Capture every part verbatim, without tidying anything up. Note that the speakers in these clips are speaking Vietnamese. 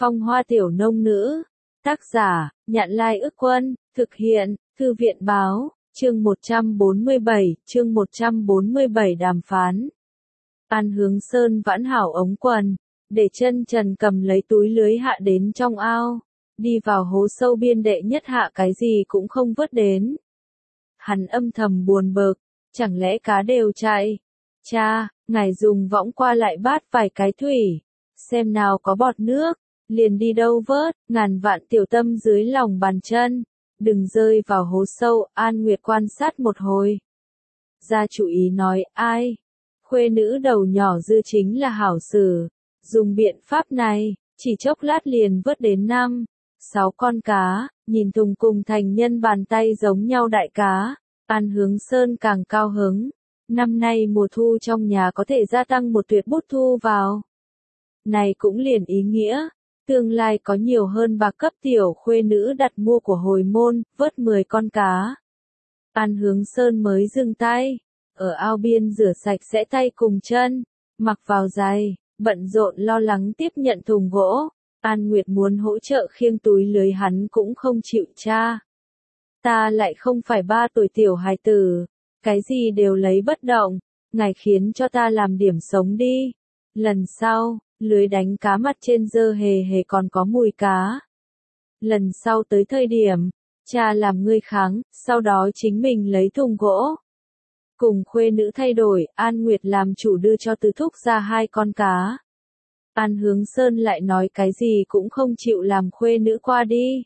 Phong hoa tiểu nông nữ. Tác giả, Nhạn Lai Ức Quân, thực hiện, Thư viện Báo, chương một trăm bốn mươi bảy, chương một trăm bốn mươi bảy đàm phán. An Hướng Sơn vãn hảo ống quần, để chân trần cầm lấy túi lưới hạ đến trong ao, đi vào hố sâu biên đệ nhất hạ cái gì cũng không vớt đến. Hắn âm thầm buồn bực, chẳng lẽ cá đều chạy? Cha, ngài dùng võng qua lại bát vài cái thủy, xem nào có bọt nước, liền đi đâu vớt, ngàn vạn tiểu tâm dưới lòng bàn chân, đừng rơi vào hố sâu. An Nguyệt quan sát một hồi, ra chủ ý nói, ai? Khuê nữ đầu nhỏ dư chính là hảo xử, dùng biện pháp này, chỉ chốc lát liền vớt đến năm, sáu con cá, nhìn thùng cùng thành nhân bàn tay giống nhau đại cá. An Hướng Sơn càng cao hứng, năm nay mùa thu trong nhà có thể gia tăng một tuyệt bút thu vào. Này cũng liền ý nghĩa, tương lai có nhiều hơn bạc cấp tiểu khuê nữ đặt mua của hồi môn, vớt mười con cá. An Hướng Sơn mới dừng tay, ở ao biên rửa sạch sẽ tay cùng chân, mặc vào giày, bận rộn lo lắng tiếp nhận thùng gỗ. An Nguyệt muốn hỗ trợ khiêng túi lưới hắn cũng không chịu. Cha, ta lại không phải ba tuổi tiểu hài tử, cái gì đều lấy bất động, ngài khiến cho ta làm điểm sống đi. Lần sau, lưới đánh cá mặt trên dơ hề hề còn có mùi cá. Lần sau tới thời điểm, cha làm ngươi kháng, sau đó chính mình lấy thùng gỗ. Cùng khuê nữ thay đổi, An Nguyệt làm chủ đưa cho Từ Thúc ra hai con cá. An Hướng Sơn lại nói cái gì cũng không chịu làm khuê nữ qua đi.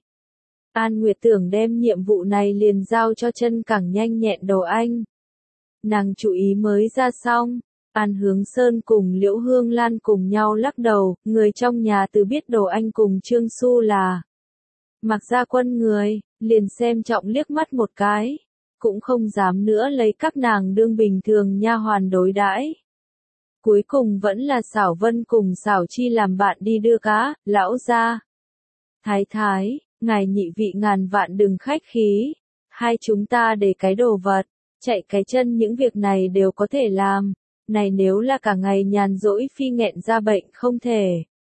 An Nguyệt tưởng đem nhiệm vụ này liền giao cho chân cẳng nhanh nhẹn Đồ Anh. Nàng chú ý mới ra xong, An Hướng Sơn cùng Liễu Hương Lan cùng nhau lắc đầu, người trong nhà từ biết Đồ Anh cùng Trương Xu là Mặc Gia Quân người, liền xem trọng liếc mắt một cái, cũng không dám nữa lấy các nàng đương bình thường nha hoàn đối đãi. Cuối cùng vẫn là Xảo Vân cùng Xảo Chi làm bạn đi đưa cá. Lão gia, thái thái, ngài nhị vị ngàn vạn đừng khách khí, hai chúng ta để cái đồ vật, chạy cái chân những việc này đều có thể làm, này nếu là cả ngày nhàn rỗi phi nghẹn ra bệnh không thể.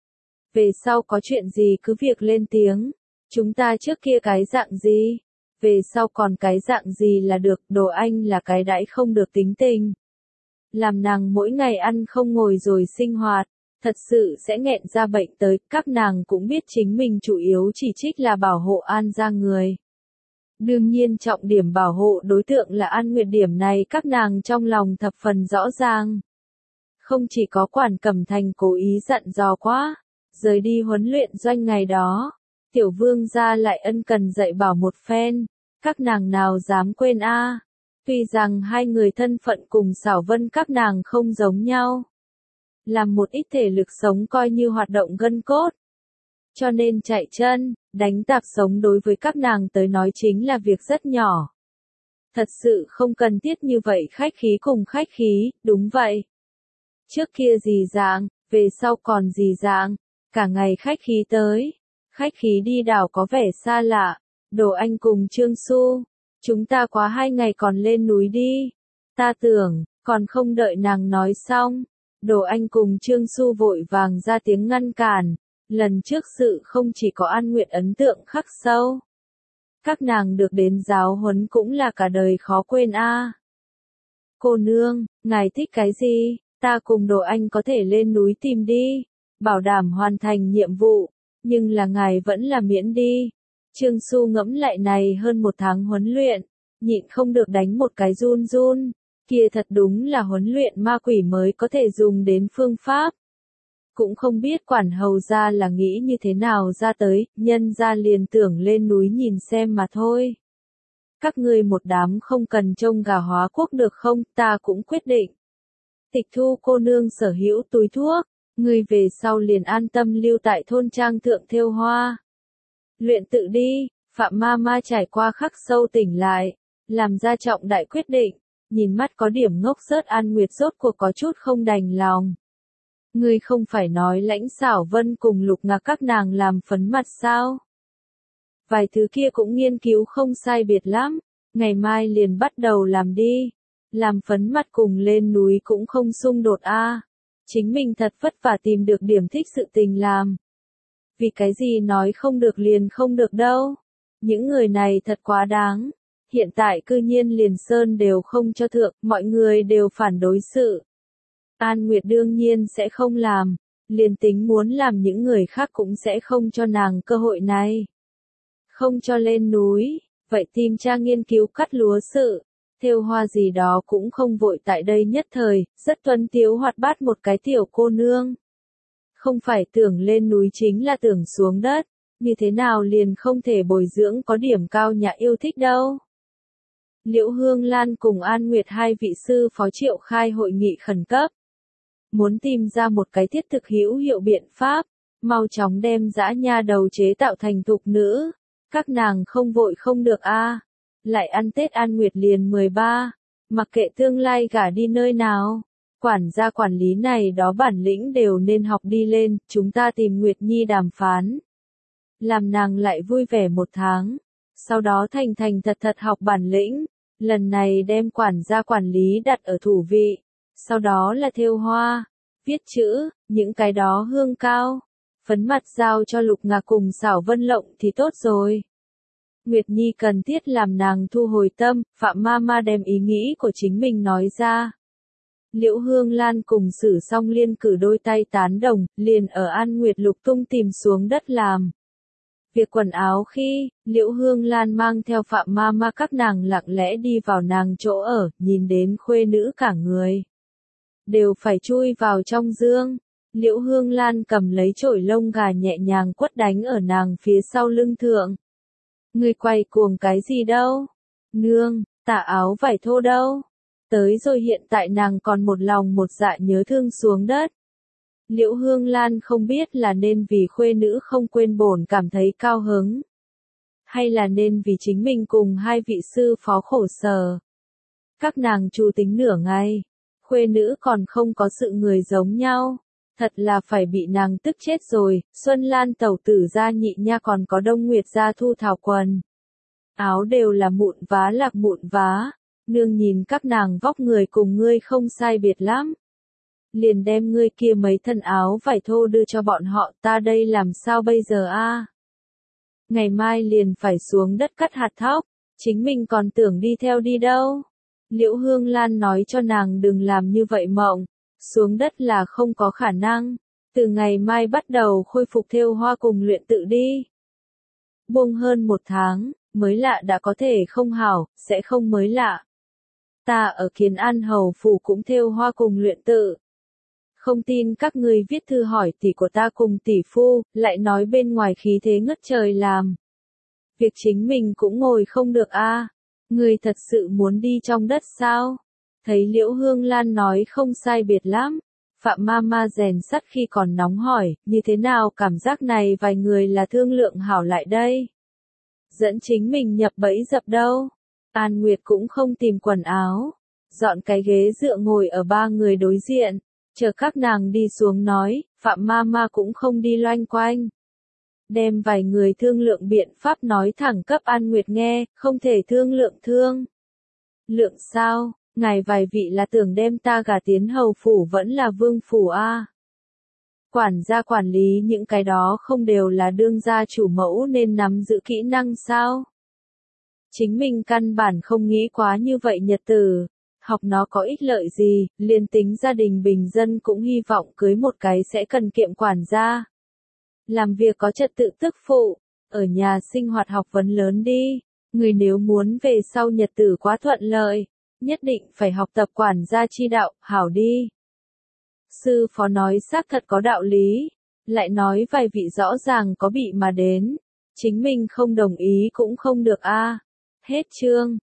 Về sau có chuyện gì cứ việc lên tiếng, chúng ta trước kia cái dạng gì, về sau còn cái dạng gì là được. Đồ Anh là cái đãi không được tính tình, làm nàng mỗi ngày ăn không ngồi rồi sinh hoạt, thật sự sẽ nghẹn ra bệnh tới. Các nàng cũng biết chính mình chủ yếu chỉ trích là bảo hộ An gia người. Đương nhiên trọng điểm bảo hộ đối tượng là An Nguyệt, điểm này các nàng trong lòng thập phần rõ ràng. Không chỉ có Quản Cẩm Thành cố ý dặn dò quá, rời đi huấn luyện doanh ngày đó, Tiểu Vương gia lại ân cần dạy bảo một phen, các nàng nào dám quên a. À. Tuy rằng hai người thân phận cùng Xảo Vân các nàng không giống nhau, làm một ít thể lực sống coi như hoạt động gân cốt, cho nên chạy chân, đánh tạp sống đối với các nàng tới nói chính là việc rất nhỏ. Thật sự không cần thiết như vậy khách khí cùng khách khí. Đúng vậy. Trước kia gì dạng, về sau còn gì dạng, cả ngày khách khí tới, khách khí đi đảo có vẻ xa lạ. Đồ Anh cùng Trương Xu, chúng ta quá hai ngày còn lên núi đi. Ta tưởng, còn không đợi nàng nói xong, Đồ Anh cùng Trương Xu vội vàng ra tiếng ngăn cản. Lần trước sự không chỉ có An Nguyệt ấn tượng khắc sâu, các nàng được đến giáo huấn cũng là cả đời khó quên a. À. Cô nương, ngài thích cái gì, ta cùng Đồ Anh có thể lên núi tìm đi, bảo đảm hoàn thành nhiệm vụ, nhưng là ngài vẫn là miễn đi. Trương Xu ngẫm lại này hơn một tháng huấn luyện, nhịn không được đánh một cái run run, kia thật đúng là huấn luyện ma quỷ mới có thể dùng đến phương pháp. Cũng không biết quản hầu gia là nghĩ như thế nào ra tới, nhân gia liền tưởng lên núi nhìn xem mà thôi. Các ngươi một đám không cần trông gà hóa quốc được không, ta cũng quyết định. Tịch thu cô nương sở hữu túi thuốc, ngươi về sau liền an tâm lưu tại thôn trang thượng thêu hoa. Luyện tự đi. Phạm ma ma trải qua khắc sâu tỉnh lại, làm ra trọng đại quyết định, nhìn mắt có điểm ngốc sớt An Nguyệt rốt cuộc có chút không đành lòng. Ngươi không phải nói Lãnh Xảo Vân cùng Lục Ngạc các nàng làm phấn mặt sao? Vài thứ kia cũng nghiên cứu không sai biệt lắm, ngày mai liền bắt đầu làm đi. Làm phấn mặt cùng lên núi cũng không xung đột a. À. Chính mình thật vất vả tìm được điểm thích sự tình làm. Vì cái gì nói không được liền không được đâu. Những người này thật quá đáng. Hiện tại cư nhiên liền sơn đều không cho thượng, mọi người đều phản đối sự. An Nguyệt đương nhiên sẽ không làm, liền tính muốn làm những người khác cũng sẽ không cho nàng cơ hội này. Không cho lên núi, vậy tìm tra nghiên cứu cắt lúa sự, thêu hoa gì đó cũng không vội tại đây nhất thời, rất tuấn tiếu hoạt bát một cái tiểu cô nương. Không phải tưởng lên núi chính là tưởng xuống đất, như thế nào liền không thể bồi dưỡng có điểm cao nhã yêu thích đâu. Liễu Hương Lan cùng An Nguyệt hai vị sư phó triệu khai hội nghị khẩn cấp. Muốn tìm ra một cái thiết thực hữu hiệu biện pháp, mau chóng đem dã nha đầu chế tạo thành thục nữ. Các nàng không vội không được a. Lại ăn Tết An Nguyệt liền mười ba, mặc kệ tương lai gả đi nơi nào. Quản gia quản lý này đó bản lĩnh đều nên học đi lên, chúng ta tìm Nguyệt Nhi đàm phán. Làm nàng lại vui vẻ một tháng, sau đó thành thành thật thật học bản lĩnh, lần này đem quản gia quản lý đặt ở thủ vị, sau đó là thêu hoa, viết chữ, những cái đó hương cao, phấn mặt giao cho Lục Ngạc cùng Xảo Vân Lộng thì tốt rồi. Nguyệt Nhi cần thiết làm nàng thu hồi tâm, Phạm Ma Ma đem ý nghĩ của chính mình nói ra. Liễu Hương Lan cùng Sử Song Liên cử đôi tay tán đồng, liền ở An Nguyệt lục tung tìm xuống đất làm. Việc quần áo khi, Liễu Hương Lan mang theo Phạm Ma Ma các nàng lặng lẽ đi vào nàng chỗ ở, nhìn đến khuê nữ cả người. Đều phải chui vào trong dương. Liễu Hương Lan cầm lấy chổi lông gà nhẹ nhàng quất đánh ở nàng phía sau lưng thượng. Người quay cuồng cái gì đâu? Nương, tà áo vải thô đâu? Tới rồi hiện tại nàng còn một lòng một dạ nhớ thương xuống đất. Liễu Hương Lan không biết là nên vì khuê nữ không quên bổn cảm thấy cao hứng. Hay là nên vì chính mình cùng hai vị sư phó khổ sở. Các nàng chu tính nửa ngày. Khuê nữ còn không có sự người giống nhau. Thật là phải bị nàng tức chết rồi. Xuân Lan tẩu tử gia nhị nha còn có Đông Nguyệt gia thu thảo quần. Áo đều là mụn vá lạc mụn vá. Nương nhìn các nàng vóc người cùng ngươi không sai biệt lắm. Liền đem ngươi kia mấy thân áo vải thô đưa cho bọn họ, ta đây làm sao bây giờ a? Ngày mai liền phải xuống đất cắt hạt thóc, chính mình còn tưởng đi theo đi đâu. Liễu Hương Lan nói cho nàng đừng làm như vậy mộng, xuống đất là không có khả năng, từ ngày mai bắt đầu khôi phục thêu hoa cùng luyện tự đi. Buông hơn một tháng, mới lạ đã có thể không hảo, sẽ không mới lạ. Ta ở Kiến An Hầu phủ cũng thêu hoa cùng luyện tự. Không tin các ngươi viết thư hỏi tỷ của ta cùng tỷ phu, lại nói bên ngoài khí thế ngất trời làm. Việc chính mình cũng ngồi không được a. À. Ngươi thật sự muốn đi trong đất sao? Thấy Liễu Hương Lan nói không sai biệt lắm. Phạm Ma Ma rèn sắt khi còn nóng hỏi, như thế nào cảm giác này vài người là thương lượng hảo lại đây? Dẫn chính mình nhập bẫy dập đâu? An Nguyệt cũng không tìm quần áo. Dọn cái ghế dựa ngồi ở ba người đối diện. Chờ các nàng đi xuống nói, Phạm Ma Ma cũng không đi loanh quanh. Đem vài người thương lượng biện pháp nói thẳng cấp An Nguyệt nghe, không thể thương lượng thương. Lượng sao, ngài vài vị là tưởng đem ta gả tiến hầu phủ vẫn là vương phủ a? À? Quản gia quản lý những cái đó không đều là đương gia chủ mẫu nên nắm giữ kỹ năng sao? Chính mình căn bản không nghĩ quá như vậy nhật tử. Học nó có ích lợi gì, liền tính gia đình bình dân cũng hy vọng cưới một cái sẽ cần kiệm quản gia. Làm việc có trật tự tức phụ, ở nhà sinh hoạt học vấn lớn đi, người nếu muốn về sau nhật tử quá thuận lợi, nhất định phải học tập quản gia chi đạo, hảo đi. Sư phó nói xác thật có đạo lý, lại nói vài vị rõ ràng có bị mà đến, chính mình không đồng ý cũng không được a. À. Hết chương.